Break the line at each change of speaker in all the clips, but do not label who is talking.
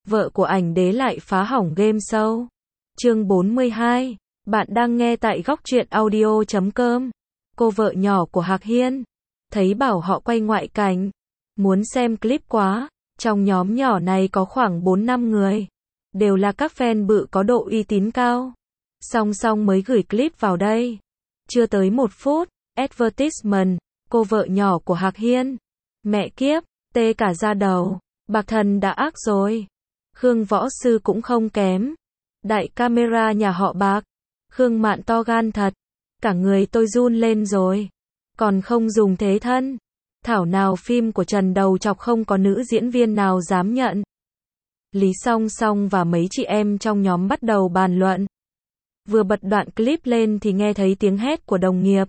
vợ của ảnh đế lại phá hỏng game show. Chương 42, bạn đang nghe tại góc truyện audio.com. Cô vợ nhỏ của Hạc Hiên, thấy bảo họ quay ngoại cảnh, muốn xem clip quá. Trong nhóm nhỏ này có khoảng 4-5 người, đều là các fan bự có độ uy tín cao. Song song mới gửi clip vào đây. Chưa tới 1 phút, advertisement, cô vợ nhỏ của Hạc Hiên. Mẹ kiếp, tê cả da đầu, Bạc Thần đã ác rồi. Khương Võ Sư cũng không kém. Đại camera nhà họ Bạc. Khương Mạn to gan thật. Cả người tôi run lên rồi. Còn không dùng thế thân. Thảo nào phim của Trần Đầu Chọc không có nữ diễn viên nào dám nhận. Lý Song Song và mấy chị em trong nhóm bắt đầu bàn luận. Vừa bật đoạn clip lên thì nghe thấy tiếng hét của đồng nghiệp.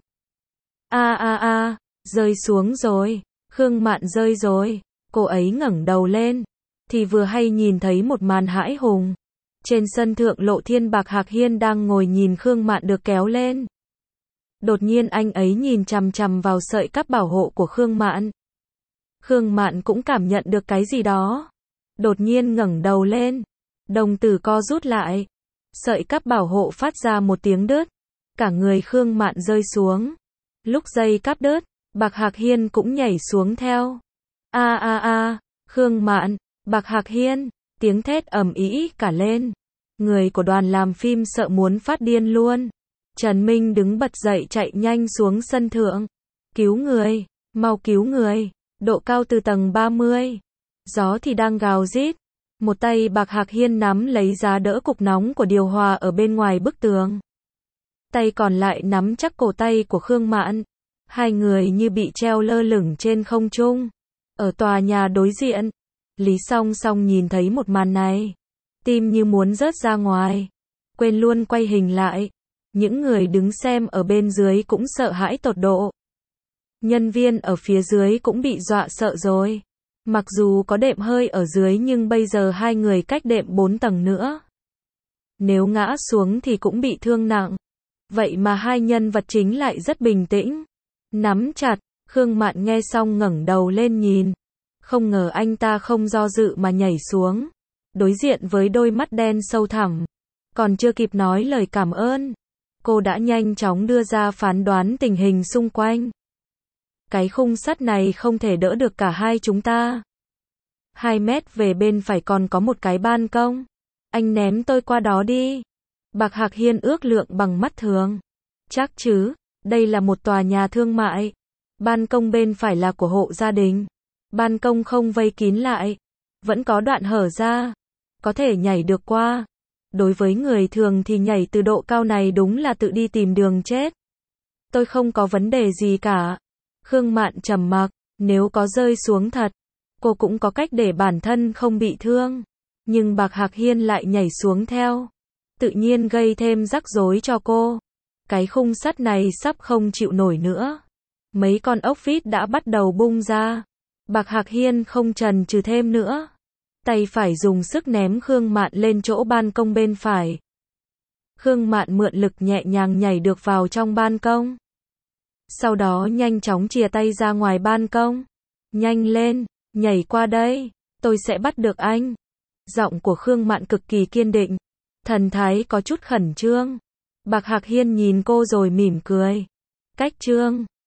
Rơi xuống rồi. Khương Mạn rơi rồi. Cô ấy ngẩng đầu lên, thì vừa hay nhìn thấy một màn hãi hùng. Trên sân thượng Lộ Thiên Bạc Hạc Hiên đang ngồi nhìn Khương Mạn được kéo lên. Đột nhiên anh ấy nhìn chằm chằm vào sợi cáp bảo hộ của Khương Mạn. Khương Mạn cũng cảm nhận được cái gì đó. Đột nhiên ngẩng đầu lên. Đồng tử co rút lại. Sợi cáp bảo hộ phát ra một tiếng đứt. Cả người Khương Mạn rơi xuống. Lúc dây cáp đứt, Bạc Hạc Hiên cũng nhảy xuống theo. Khương Mạn, Bạc Hạc Hiên, tiếng thét ầm ĩ cả lên. Người của đoàn làm phim sợ muốn phát điên luôn. Trần Minh đứng bật dậy chạy nhanh xuống sân thượng. Cứu người, mau cứu người. Độ cao từ tầng 30. Gió thì đang gào rít. Một tay Bạc Hạc Hiên nắm lấy giá đỡ cục nóng của điều hòa ở bên ngoài bức tường. Tay còn lại nắm chắc cổ tay của Khương Mạn. Hai người như bị treo lơ lửng trên không trung. Ở tòa nhà đối diện, Lý Song Song nhìn thấy một màn này. Tim như muốn rớt ra ngoài. Quên luôn quay hình lại. Những người đứng xem ở bên dưới cũng sợ hãi tột độ. Nhân viên ở phía dưới cũng bị dọa sợ rồi. Mặc dù có đệm hơi ở dưới nhưng bây giờ hai người cách đệm 4 tầng nữa. Nếu ngã xuống thì cũng bị thương nặng. Vậy mà hai nhân vật chính lại rất bình tĩnh. Nắm chặt, Khương Mạn nghe xong ngẩng đầu lên nhìn. Không ngờ anh ta không do dự mà nhảy xuống. Đối diện với đôi mắt đen sâu thẳm. Còn chưa kịp nói lời cảm ơn. Cô đã nhanh chóng đưa ra phán đoán tình hình xung quanh. Cái khung sắt này không thể đỡ được cả hai chúng ta. 2 mét về bên phải còn có một cái ban công. Anh ném tôi qua đó đi. Bạc Hạc Hiên ước lượng bằng mắt thường. Chắc chứ, đây là một tòa nhà thương mại. Ban công bên phải là của hộ gia đình. Ban công không vây kín lại. Vẫn có đoạn hở ra. Có thể nhảy được qua. Đối với người thường thì nhảy từ độ cao này đúng là tự đi tìm đường chết. Tôi không có vấn đề gì cả. Khương Mạn trầm mặc. Nếu có rơi xuống thật, cô cũng có cách để bản thân không bị thương. Nhưng Bạc Hạc Hiên lại nhảy xuống theo. Tự nhiên gây thêm rắc rối cho cô. Cái khung sắt này sắp không chịu nổi nữa. Mấy con ốc vít đã bắt đầu bung ra. Bạc Hạc Hiên không chần chừ thêm nữa. Tay phải dùng sức ném Khương Mạn lên chỗ ban công bên phải. Khương Mạn mượn lực nhẹ nhàng nhảy được vào trong ban công. Sau đó nhanh chóng chìa tay ra ngoài ban công. Nhanh lên, nhảy qua đây, tôi sẽ bắt được anh. Giọng của Khương Mạn cực kỳ kiên định. Thần thái có chút khẩn trương. Bạc Hạc Hiên nhìn cô rồi mỉm cười. Cách trương,